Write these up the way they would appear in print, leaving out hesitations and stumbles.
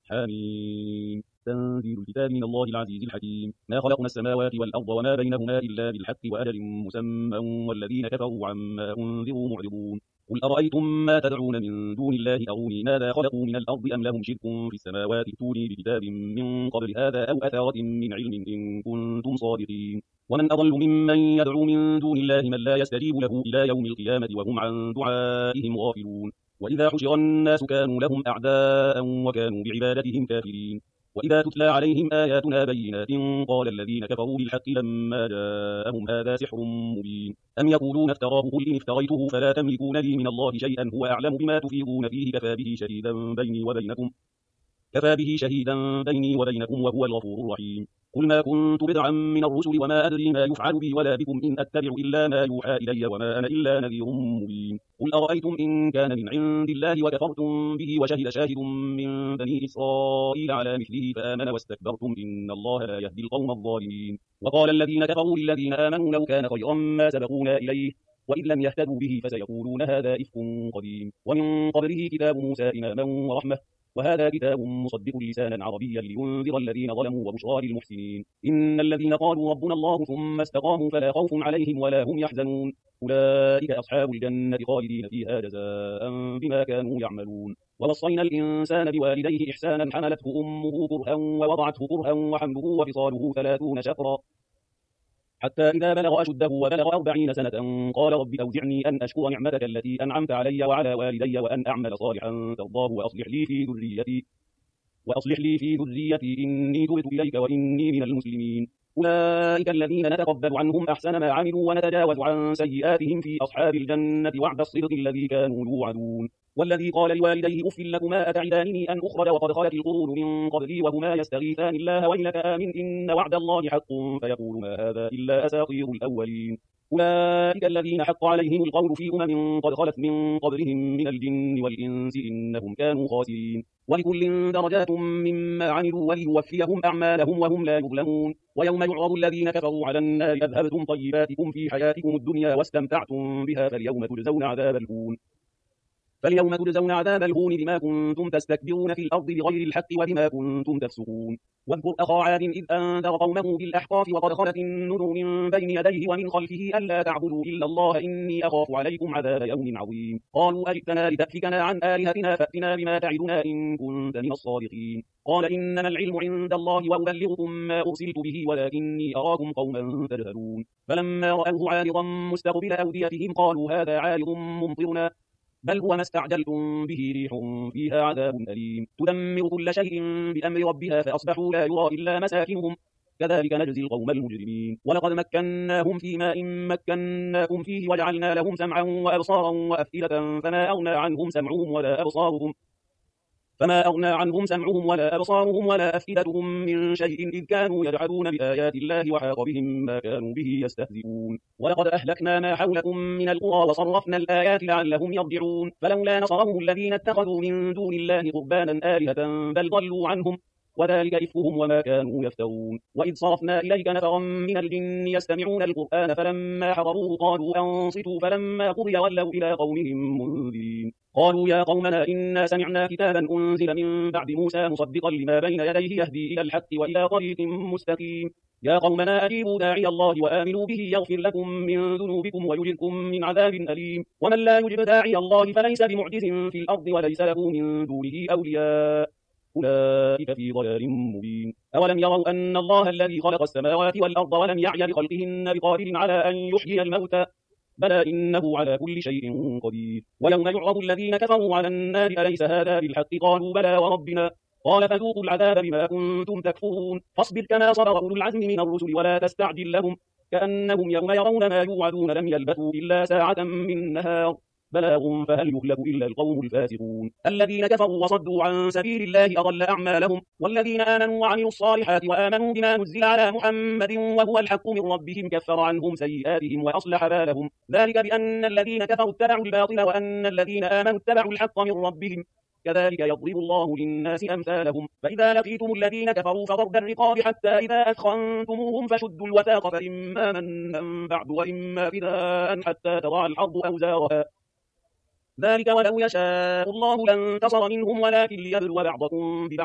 حميم. تنزيل الكتاب من الله العزيز الحكيم. ما خلقنا السماوات والأرض وما بينهما إلا بالحق وأجل مسمى والذين كفروا عما أنذروا معرضون. قل أرأيتم ما تدعون من دون الله أروني ماذا خلقوا من الأرض أم لهم شرك في السماوات ائتوني بكتاب من قبل هذا أو أثارة من علم إن كنتم صادقين. ومن أضل ممن يدعو من دون الله من لا يستجيب له إلى يوم القيامة وهم عن دعائهم غافلون. وإذا حشر الناس كانوا لهم أعداء وكانوا بعبادتهم كافرين. وإذا تتلى عليهم آياتنا بينات قال الذين كفروا بالحق لما جاءهم هذا سحر مبين. أم يقولون افتراه قل إن افتريته فلا تملكون لي من الله شيئا هو أعلم بما تفيضون فيه كفى به شهيدا بيني وبينكم وهو الغفور الرحيم. قل ما كنت بدعا من الرسل وما أدري ما يفعل بي ولا بكم إن أتبع إلا ما يوحى إلي وما أنا إلا نذير مبين. قل أرأيتم إن كان من عند الله وكفرتم به وشهد شاهد من بني إسرائيل على مثله فآمن واستكبرتم إن الله لا يهدي القوم الظالمين. وقال الذين كفروا للذين آمنوا لو كان خيرا ما سبقونا إليه وإذ لم يهتدوا به فسيقولون هذا إفك قديم. ومن قبله كتاب موسى إماما ورحمة وهذا كتاب مصدق لسانا عربيا لينذر الذين ظلموا وبشرى للمحسنين. إن الذين قالوا ربنا الله ثم استقاموا فلا خوف عليهم ولا هم يحزنون أولئك أصحاب الجنة خالدين فيها جزاء بما كانوا يعملون. ووصينا الإنسان بوالديه إحسانا حملته أمه كرها ووضعته كرها وحمله وفصاله 30 شهرا حتى إذا بلغ أشده وبلغ 40 سنة قال رب أوزعني أن أشكر نعمتك التي أنعمت علي وعلى والدي وأن أعمل صالحا ترضاه وأصلح لي في ذريتي إني تبت إليك وإني من المسلمين. أولئك الذين نتقبل عنهم أحسن ما عملوا ونتجاوز عن سيئاتهم في أصحاب الجنة وعد الصدق الذي كانوا يوعدون. والذي قال لوالديه أف لكما أتعدانني أن أخرج وقد خلت القرون من قبلي وهما يستغيثان الله ويلك آمن إن وعد الله حق فيقول ما هذا إلا أساطير الأولين. أولئك الذين حق عليهم القول في قد خلت من قبلهم من الجن والإنس إنهم كانوا خاسرين. ولكل درجات مما عملوا وليوفيهم أعمالهم وهم لا يظلمون. ويوم يعرض الذين كفروا على النار أذهبتم طيباتكم في حياتكم الدنيا واستمتعتم بها فاليوم تجزون عذاب الهون بما كنتم تستكبرون في الأرض بغير الحق وبما كنتم تفسقون. واذكر أخا عاد إذ أنذر قومه بالأحقاف وقد خلت النذر من بين يديه ومن خلفه ألا تعبدوا إلا الله إني أخاف عليكم عذاب يوم عظيم. قالوا أجئتنا لتأفكنا عن آلهتنا فأتنا بما تعدنا إن كنت من الصادقين. قال إنما العلم عند الله وأبلغكم ما أرسلت به ولكني أراكم قوما تجهلون. فلما رأوه عارضا مستقبل أوديتهم قالوا هذا عارض ممطرنا بل هو ما استعجلتم به ريح فيها عذاب أليم تدمر كل شيء بأمر ربها فأصبحوا لا يرى إلا مساكنهم كذلك نجزي القوم المجرمين. ولقد مكناهم في ماء مكناكم فيه وجعلنا لهم سمعا وأبصارا وأفئدة فما أغنى عنهم سمعهم ولا أبصارهم ولا أفئدتهم من شيء إذ كانوا يجحدون بآيات الله وحاق بهم ما كانوا به يستهزئون. ولقد أهلكنا ما حولكم من القرى وصرفنا الآيات لعلهم يرجعون. فلولا نصرهم الذين اتخذوا من دون الله قربانا آلهة بل ضلوا عنهم وذلك إفكهم وما كانوا يفترون. وإذ صرفنا إليك نفرا من الجن يستمعون القرآن فلما حضروه قالوا أنصتوا فلما قضي ولوا إلى قومهم منذرين. قالوا يا قومنا إنا سمعنا كتابا أنزل من بعد موسى مصدقا لما بين يديه يهدي إلى الحق وإلى طريق مستقيم. يا قومنا أجيبوا داعي الله وآمنوا به يغفر لكم من ذنوبكم ويجركم من عذاب أليم. ومن لا يجب داعي الله فليس بمعجز في الأرض وليس له من دونه أولياء أولئك في ضلال مبين. أولم يروا أن الله الذي خلق السماوات والأرض ولم يعي بخلقهن بقادر على أن يحيي الموتى بلى إنه على كل شيء قدير. ويوم يعرض الذين كفروا على النار أليس هذا بالحق قالوا بلى وربنا قال فذوقوا العذاب بما كنتم تكفرون. فاصبر كما صبر أولو العزم من الرسل ولا تستعجل لهم كأنهم يوم يرون ما يوعدون لم يلبثوا إلا ساعة من نهار بلاغ فهل يهلك إلا القوم الفاسقون. الذين كفروا وصدوا عن سبيل الله أضل أعمالهم. والذين آمنوا وعملوا الصالحات وآمنوا بما نزل على محمد وهو الحق من ربهم كفر عنهم سيئاتهم وأصلح بالهم ذلك بأن الذين كفروا اتبعوا الباطل وأن الذين آمنوا اتبعوا الحق من ربهم كذلك يضرب الله للناس أمثالهم. فإذا لقيتم الذين كفروا فضرب الرقاب حتى إذا أثخنتموهم فشدوا الوثاق فإما منا بعد وإما فداء حتى تضع الحرب أوزارها ذلك ولو يشاء الله لانتصر منهم ولكن ليبلو بعضكم ببعض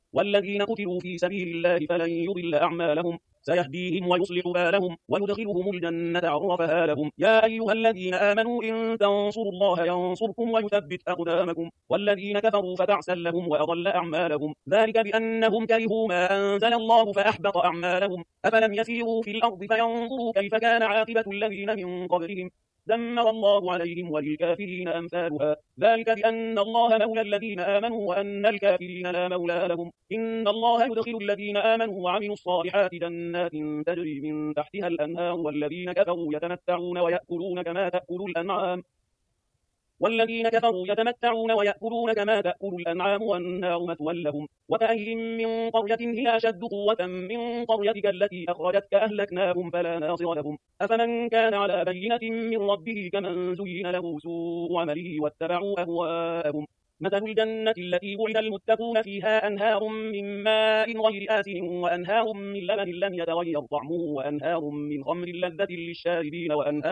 والذين قتلوا في سبيل الله فلن يضل أعمالهم سيهديهم ويصلح بالهم ويدخلهم الجنة عرفها لهم. يا أيها الذين آمنوا إن تنصروا الله ينصركم ويثبت أقدامكم والذين كفروا فتعسا لهم وأضل أعمالهم ذلك بأنهم كرهوا ما أنزل الله فأحبط أعمالهم. أفلم يسيروا في الأرض فينظروا كيف كان عاقبة الذين من قبلهم دمر الله عليهم وللكافرين أمثالها ذلك بأن الله مولى الذين آمنوا وأن الكافرين لا مولى لهم. إن الله يدخل الذين آمنوا وعملوا الصالحات جنات تجري من تحتها الأنهار والذين كفروا يتمتعون ويأكلون كما تأكل الأنعام كما تأكل الأنعام والنار مثوى لهم. وكأي من قرية هي أشد قوة من قريتك التي أخرجتك أهلكناهم فلا ناصر لهم. أفمن كان على بينة من ربه كمن زين له سوء عمله واتبعوا أهواءهم. مثل الجنة التي وعد المتقون فيها أنهار من ماء غير آسن وأنهار من لبن لم يتغير طعمه وأنهار من خمر لذة للشاربين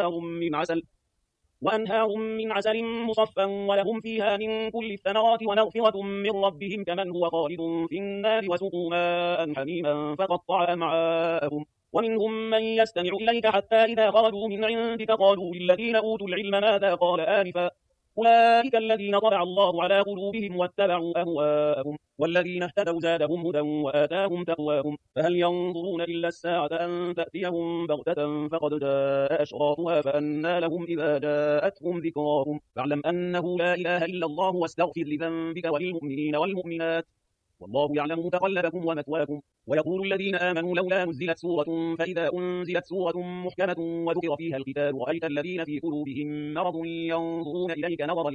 وأنهار من عسل مصفى ولهم فيها من كل الثمرات ومغفرة من ربهم كمن هو خالد في النار وسقوا ماء حميما فقطع أمعاءهم. ومنهم من يستمع إليك حتى إذا خرجوا من عندك قالوا للذين أوتوا العلم ماذا قال آنفا أولئك الذين طبع الله على قلوبهم واتبعوا أهواءهم والذين اهتدوا زادهم هدى وآتاهم تقواهم. فهل ينظرون إلا الساعة أن تأتيهم بغتة فقد جاء أشراطها فأنى لهم إذا جاءتهم ذكراهم. فاعلم أنه لا إله إلا الله واستغفر لذنبك وللمؤمنين والمؤمنات والله يعلم متقلبكم ومثواكم. ويقول الذين آمنوا لولا نزلت سورة فإذا أنزلت سورة محكمة وذكر فيها القتال رأيت الذين في قلوبهم مرض ينظرون إليك نظر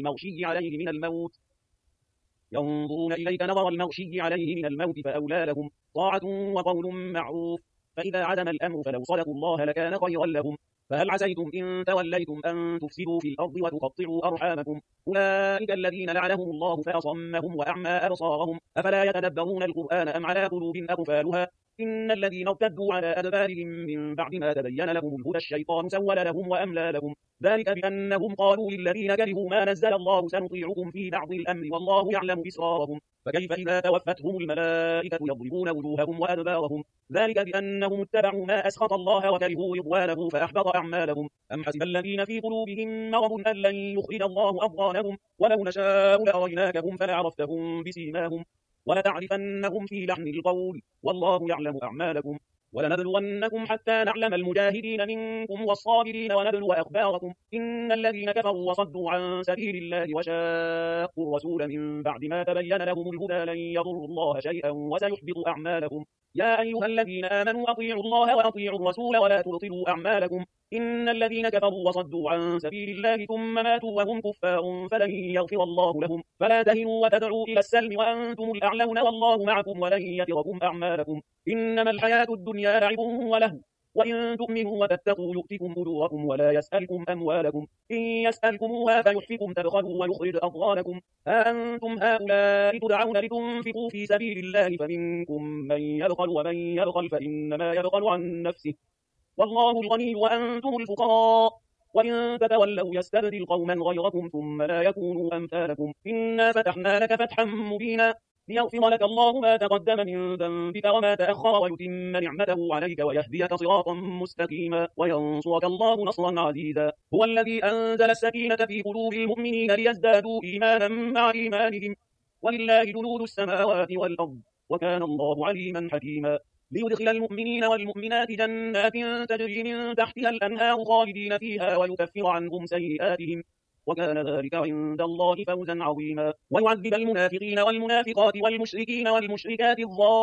المغشي عليه من الموت فأولى لهم طاعة وقول معروف. فإذا عزم الأمر فلو صدقوا الله لكان خيرا لهم. فهل عسيتم إن توليتم أن تفسدوا في الأرض وتقطعوا أرحامكم أولئك الذين لعنهم الله فأصمهم وأعمى أبصارهم أفلا يتدبرون القرآن أم على قلوب أقفالها. إن الذين ارتدوا على أدبارهم من بعد ما تبين لهم الهدى الشيطان سول لهم وأملى لهم ذلك بأنهم قالوا للذين كرهوا ما نزل الله سنطيعكم في بعض الأمر والله يعلم إسرارهم. فكيف إذا توفتهم الملائكة يضربون وجوههم وأدبارهم ذلك بأنهم اتبعوا ما أسخط الله وكرهوا رضوانه فأحبط أعمالهم. أم حسب الذين في قلوبهم مرض أن لن يخرج الله أضغانهم ولو نشاء لأريناكهم فلعرفتهم بسيماهم ولتعرفنهم في لحن القول والله يعلم أعمالكم. ولنبلونكم حتى نعلم المجاهدين منكم والصابرين ونبلو أخباركم. إن الذين كفروا وصدوا عن سبيل الله وشاقوا الرسول من بعد ما تبين لهم الهدى لن يضروا الله شيئا وسيحبط أعمالهم. يا أيها الذين آمنوا أطيعوا الله وأطيعوا الرسول ولا تبطلوا أعمالكم. إن الذين كفروا وصدوا عن سبيل الله ثم ماتوا وهم كفار فلن يغفر الله لهم. فلا تهنوا وتدعوا إلى السلم وأنتم الأعلون والله معكم ولن يتركم أعمالكم. إنما الحياة الدنيا لعب ولهو وإن تؤمنوا وتتقوا يؤتكم أجوركم ولا يسألكم أموالكم إن يسألكموها فيحفكم تبخلوا ويخرج أضغانكم. ها أنتم هؤلاء تدعون لتنفقوا في سبيل الله فمنكم من يبخل ومن يبخل فإنما يبخل عن نفسه والله الغني وأنتم الفقراء وإن تتولوا يستبدل قوما غيركم ثم لا يكونوا أمثالكم. إنا فتحنا لك فتحا مبينا ليغفر لك الله ما تقدم من ذنبك وما تأخر ويتم نعمته عليك ويهديك صراطا مستقيما وينصرك الله نصرا عزيزا. هو الذي أنزل السكينة في قلوب المؤمنين ليزدادوا إيمانا مع إيمانهم ولله جنود السماوات والأرض وكان الله عليما حكيما. ليدخل المؤمنين والمؤمنات جنات تجري من تحتها الأنهار خالدين فيها ويكفر عنهم سيئاتهم وكان ذلك عند الله فوزا عظيما. ويعذب المنافقين والمنافقات والمشركين والمشركات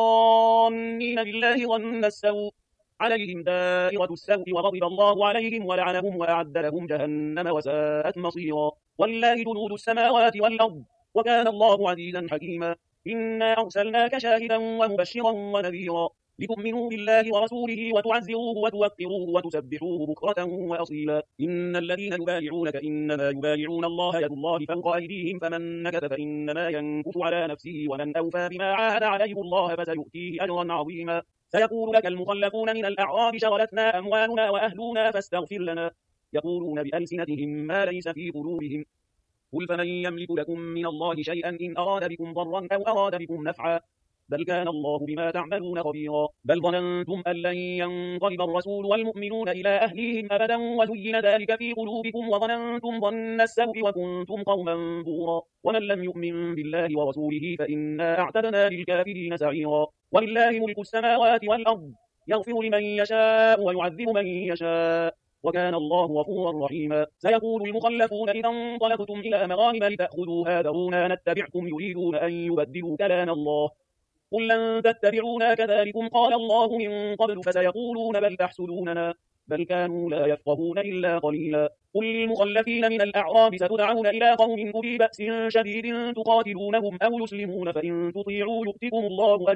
الظانين بالله ظن السوء عليهم دائرة السوء وغضب الله عليهم ولعنهم وأعد لهم جهنم وساءت مصيرا. ولله جنود السماوات والأرض وكان الله عزيزا حكيما. إنا أرسلناك شاهدا ومبشرا ونذيرا لتؤمنوا بالله ورسوله وتعزروه وتوقروه وتسبحوه بكرة وأصيلا. إن الذين يبايعونك إنما يبايعون الله يد الله فوق أيديهم فمن نكث فإنما ينكث على نفسه ومن أوفى بما عاهد عليه الله فسيؤتيه أجرا عظيما. سيقول لك المخلفون من الأعراب شغلتنا أموالنا وأهلنا فاستغفر لنا يقولون بألسنتهم ما ليس في قلوبهم قل فمن يملك لكم من الله شيئا إن أراد بكم ضرا أو أراد بكم نفعا بل كان الله بما تعملون خبيرا. بل ظننتم أن لن ينقلب الرسول والمؤمنون إلى أهليهم أبدا وزين ذلك في قلوبكم وظننتم ظن السوء وكنتم قوما بورا. ومن لم يؤمن بالله ورسوله فإنا أعتدنا للكافرين سعيرا. ولله ملك السماوات والأرض يغفر لمن يشاء ويعذب من يشاء وكان الله غفورا رحيما. سيقول المخلفون إذا انطلقتم إلى مغانم لتأخذوها ذرونا نتبعكم يريدون أن يبدلوا كلام الله قل لن تتبعونا كذلكم قال الله من قبل فسيقولون بل تحسدوننا بل كانوا لا يفقهون إلا قليلا. قل للمخلفين من الأعراب ستدعون إلى قوم أولي بأس شديد تقاتلونهم أو يسلمون فإن تطيعوا يؤتكم الله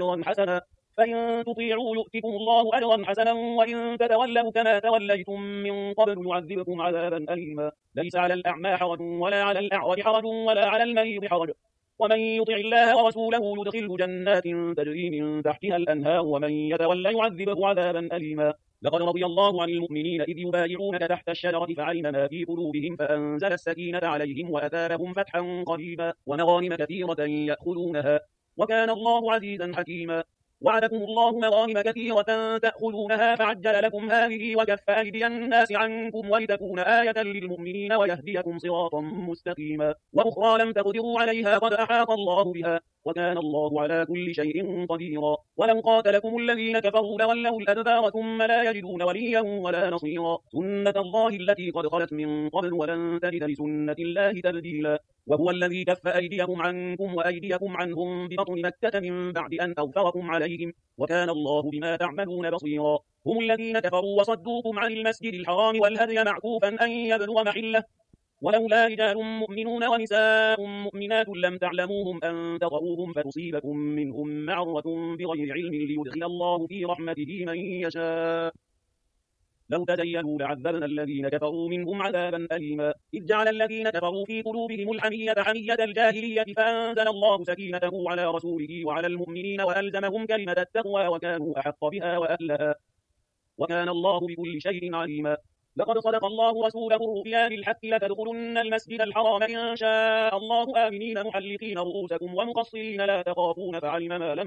أجرا حسنا وإن تتولوا كما توليتم من قبل يعذبكم عذابا أليما. ليس على الأعمى حرج ولا على الأعرج حرج ولا على المريض حرج ومن يطع الله ورسوله يدخله جنات تجري من تحتها الأنهار ومن يتولى يعذبه عذابا أليما. لقد رضي الله عن المؤمنين إذ يبايعونك تحت الشجرة فعلم ما في قلوبهم فأنزل السكينة عليهم وأثابهم فتحا قريبا ومغانم كثيرة يأخذونها وكان الله عزيزا حكيما. وعدكم الله مغانم كثيرة تأخذونها فعجل لكم هذه وكف أيدي الناس عنكم ولتكون آية للمؤمنين ويهديكم صراطا مستقيما. وأخرى لم تقدروا عليها قد أحاط الله بها وكان الله على كل شيء قديرا. ولو قاتلكم الذين كفروا لولوا الأدبار ثم لا يجدون وليا ولا نصيرا. سنة الله التي قد خلت من قبل ولن تجد لسنة الله تبديلا. وهو الذي كف أيديكم عنكم وأيديكم عنهم ببطن مكة من بعد أن أظفركم عليهم وكان الله بما تعملون بصيرا. هم الذين كفروا وصدوكم عن المسجد الحرام والهدي معكوفا أن يبلغ محله ولولا رجال مؤمنون ونساء مؤمنات لم تعلموهم أن تطؤوهم فتصيبكم منهم معرة بغير علم ليدخل الله في رحمته من يشاء. لو تزينوا لعذبنا الذين كفروا منهم عذابا أليما. إذ جعل الذين كفروا في قلوبهم الحمية حمية الجاهلية فأنزل الله سكينته على رسوله وعلى المؤمنين وألزمهم كلمة التقوى وكانوا أحق بها وأهلها وكان الله بكل شيء عليما. لقد صدق الله رسوله الرؤيا بالحق لتدخلن المسجد الحرام إن شاء الله آمنين محلقين رؤوسكم ومقصرين لا تخافون فعلم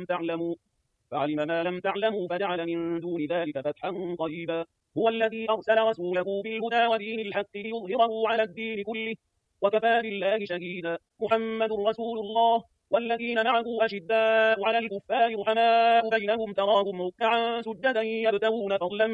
ما لم تعلموا فجعل من دون ذلك فتحا قريبا. هو الذي أرسل رسوله بالهدى ودين الحق ليظهره على الدين كله وكفى بالله شهيدا. محمد رسول الله والذين معه أشداء على الكفار رحماء بينهم تراهم ركعا سجدا يبتغون فضلا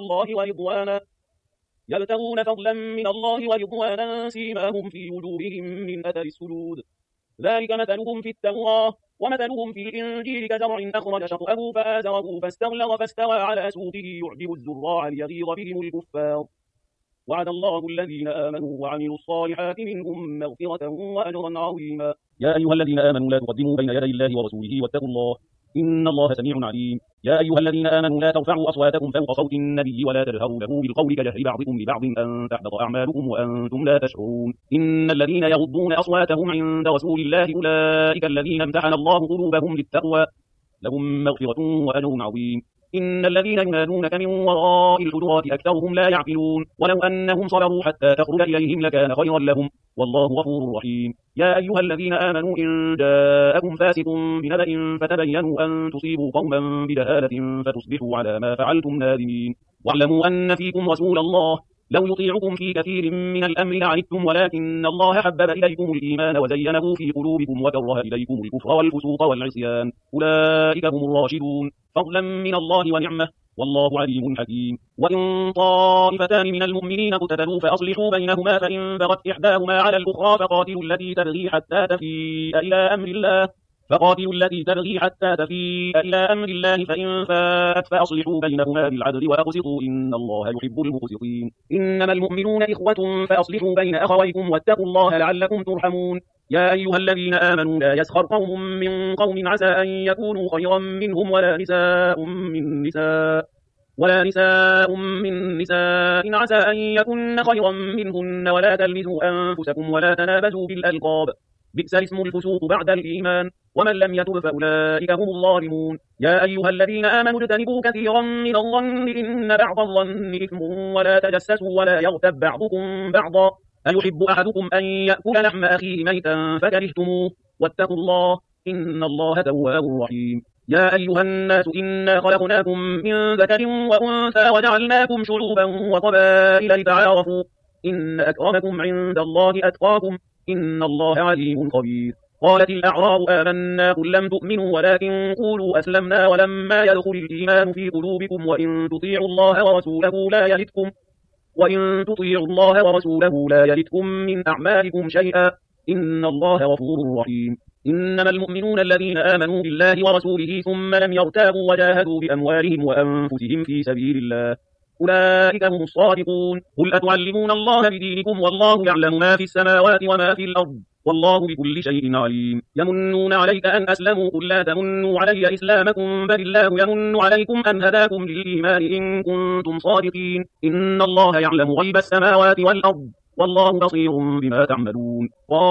من الله ورضوانا سيماهم في وجوههم من أثر السجود ذلك مثلهم في التوراة ومثلهم في الإنجيل كزرع أخرج شطأه فآزره فاستغلظ فاستوى على سوقه يعجب الزراع ليغيظ بهم الكفار. وعد الله الذين آمنوا وعملوا الصالحات منهم مغفرة وأجرا عظيما. يا أيها الذين آمنوا لا تقدموا بين يدي الله ورسوله واتقوا الله إن الله سميع عليم. يا أيها الذين آمنوا لا ترفعوا أصواتكم فوق صوت النبي ولا تجهروا له بالقول كجهر بعضكم لبعض أن تحبط أعمالكم وأنتم لا تشعرون. إن الذين يغضون أصواتهم عند رسول الله أولئك الذين امتحن الله قلوبهم للتقوى لهم مغفرة وأجر عظيم. إن الذين ينادونك من وراء الحجرات أكثرهم لا يعقلون ولو أنهم صبروا حتى تخرج إليهم لكان خيرا لهم والله غفور رحيم. يا أيها الذين آمنوا إن جاءكم فاسق بنبأ فتبينوا أن تصيبوا قوما بجهالة فتصبحوا على ما فعلتم نادمين. واعلموا أن فيكم رسول الله لو يطيعكم في كثير من الأمر لعنتم ولكن الله حبب إليكم الإيمان وزينه في قلوبكم وكره إليكم الكفر والفسوق والعصيان أولئك هم الراشدون فضلا من الله ونعمة والله عليم حكيم. وإن طائفتان من المؤمنين اقتتلوا فأصلحوا بينهما فإن بغت إحداهما على الأخرى فقاتلوا التي تبغي حتى تفيء إلى أمر الله فإن فاءت فأصلحوا بينهما بالعدل وأقسطوا إن الله يحب المقسطين. إنما المؤمنون إخوة فأصلحوا بين أخويكم واتقوا الله لعلكم ترحمون. يا أيها الذين آمنوا لا يسخر قوم من قوم عسى أن يكونوا خيرا منهم ولا نساء من نساء عسى أن يكن خيرا منهن ولا تلمزوا أنفسكم ولا تنابزوا بالألقاب بئس الاسم الفسوق بعد الإيمان ومن لم يتب فأولئك هم الظالمون. يا أيها الذين آمنوا اجتنبوا كثيرا من الظن إن بعض الظن إثم ولا تجسسوا ولا يغتب بعضكم بعضا أيحب أحدكم أن يأكل لحم أخيه ميتا فكرهتموه واتقوا الله إن الله تواب رحيم. يا أيها الناس إنا خلقناكم من ذكر وأنثى وجعلناكم شعوبا وقبائل لتعارفوا إن أكرمكم عند الله أتقاكم إن الله عليم خبير. قالت الأعراب آمنا قل لم تؤمنوا ولكن قولوا أسلمنا ولما يدخل الإيمان في قلوبكم وإن تطيعوا الله ورسوله لا يلتكم من أعمالكم شيئا إن الله غفور رحيم. إنما المؤمنون الذين آمنوا بالله ورسوله ثم لم يرتابوا وجاهدوا بأموالهم وأنفسهم في سبيل الله أولئك هم الصادقون. قل أتعلمون الله بدينكم والله يعلم ما في السماوات وما في الأرض والله بكل شيء عليم. يمنون عليك أن أسلموا قل لا تمنوا علي إسلامكم بل الله يمن عليكم أن هداكم للإيمان إن كنتم صادقين إن الله يعلم غيب السماوات والأرض والله بصير بما تعملون.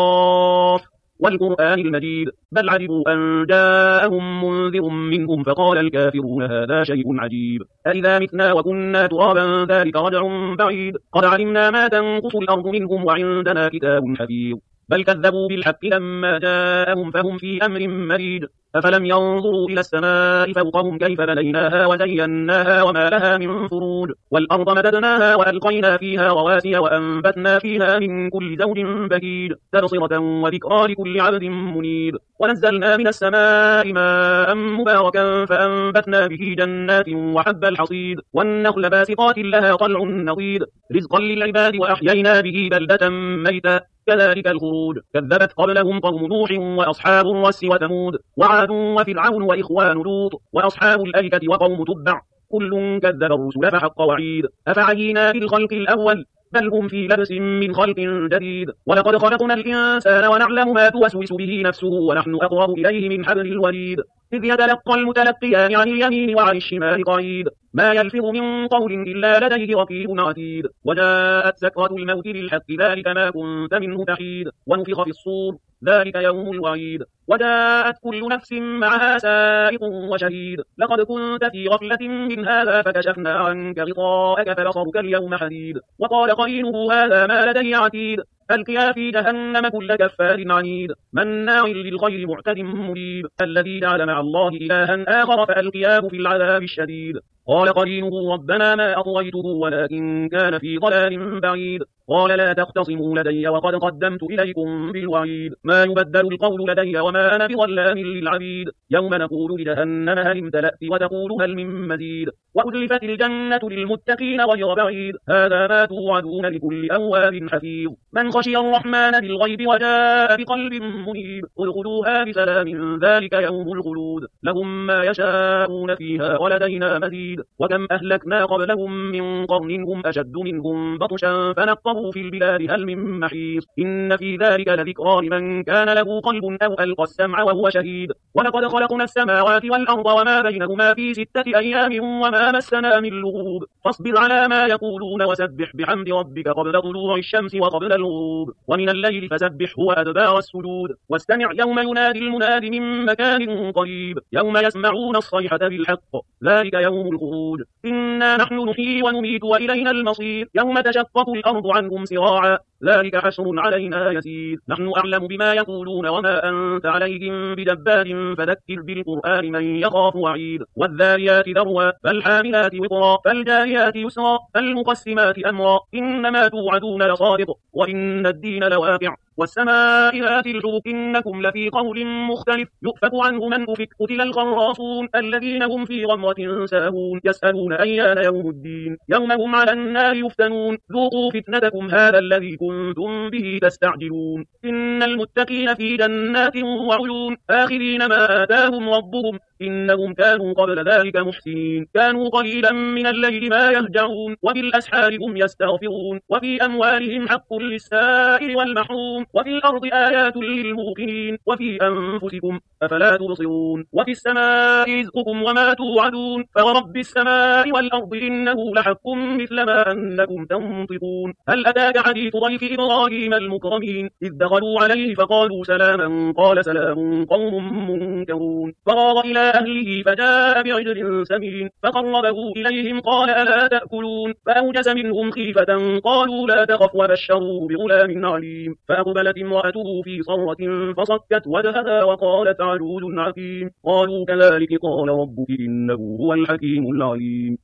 قاف والقرآن المجيد بل عجبوا أن جاءهم منذر منهم فقال الكافرون هذا شيء عجيب أئذا متنا وكنا ترابا ذلك رجع بعيد قد علمنا ما تنقص الأرض منهم وعندنا كتاب حفيظ بل كذبوا بالحق لما جاءهم فهم في أمر مريج أفلم ينظروا إلى السماء فوقهم كيف بنيناها وزيناها وما لها من فروج والأرض مددناها وألقينا فيها رواسي وأنبتنا فيها من كل زوج بهيج تبصرة وذكرى لكل عبد منيب ونزلنا من السماء ماء مباركا فأنبتنا به جنات وحب الحصيد والنخل باسقات لها طلع نضيد رزقا للعباد وأحيينا به بلدة ميتا كذلك الخروج كذبت قبلهم قوم نوح وأصحاب الرس وثمود وعاد وفرعون وإخوان لوط وأصحاب الأيكة وقوم تبع كل كذب الرسل فحق وعيد أفعينا بالخلق الأول بل هم في لبس من خلق جديد ولقد خلقنا الإنسان ونعلم ما توسوس به نفسه ونحن أقرب إليه من حبل الوريد إذ يتلقى المتلقيان عن اليمين وعن الشمال قعيد ما يلفظ من قول إلا لديه رقيب عتيد وجاءت سكرة الموت بالحق ذلك ما كنت منه تحيد ونفخ في الصور ذلك يوم الوعيد وجاءت كل نفس معها سائق وشهيد لقد كنت في غفلة من هذا فكشفنا عنك غطاءك فبصرك اليوم حديد وقال قرينه هذا ما لدي عتيد ألقيا في جهنم كل كفار عنيد مناع للخير معتد مريب الذي جعل مع الله إلها آخر فألقياه في العذاب الشديد قال قرينه ربنا ما أطغيته ولكن كان في ضلال بعيد قال لا تختصموا لدي وقد قدمت إليكم بالوعيد ما يبدل القول لدي وما أنا بظلام للعبيد يوم نقول لجهنم هل امتلأت وتقول هل من مزيد وأزلفت الجنة للمتقين غير بعيد هذا ما توعدون لكل أواب حفيظ من خشي الرحمن بالغيب وجاء بقلب منيب ادخلوها بسلام ذلك يوم الخلود لهم ما يشاءون فيها ولدينا مزيد وكم أهلكنا قبلهم من قرن هم أشد منهم بطشا فنقبوا في البلاد هل من محيص إن في ذلك لذكرى لمن كان له قلب أو ألقى السمع وهو شهيد ولقد خلقنا السماوات والأرض وما بينهما في 6 أيام وما مسنا من لغوب فاصبر على ما يقولون وسبح بحمد ربك قبل طلوع الشمس وقبل الغروب ومن الليل فسبحه وأدبار السجود واستمع يوم ينادي المناد من مكان قريب يوم يسمعون الصيحة بالحق ذلك يوم الخروج إنا نحن نحيي ونميت وإلينا المصير يوم تشقق الأرض عنهم سراعا ذلك حشر علينا يسير نحن أعلم بما يقولون وما أنت عليهم بجبار فذكر بالقرآن من يخاف وعيد والذاريات ذروا فالحاملات وقرا فالجاريات يسرا فالمقسمات أمرا إنما توعدون لصادق وإن الدين لواقع والسماء ذات الحبك إنكم لفي قول مختلف يؤفك عنه من أفك قتل الخراصون الذين هم في غمرة ساهون يسألون أيان يوم الدين يوم هم على النار يفتنون ذوقوا فتنتكم هذا الذي كنتم به تستعجلون إن المتقين في جنات وعيون آخذين ما آتاهم ربهم إنهم كانوا قبل ذلك محسنين كانوا قليلا من الليل ما يهجعون وبالأسحار هم يستغفرون وفي أموالهم حق للسائل والمحروم وفي الأرض آيات للموقنين وفي أنفسكم أفلا تبصرون وفي السماء رزقكم وما توعدون فورب السماء والأرض إنه لحق مثل ما أنكم تنطقون هل أتاك حديث ضيف إبراهيم المكرمين إذ دخلوا عليه فقالوا سلاما قال سلام قوم منكرون فراغ إلى أهله فجاء بعجل سمين فقربه إليهم قال ألا تأكلون فأوجس منهم خيفة قالوا لا تخف وبشروه بغلام عليم فأقبل فأقبلت امرأته في صرة فصكت وجهها وقالت عجوز عقيم. قالوا كذلك قال ربك إنه هو الحكيم العليم.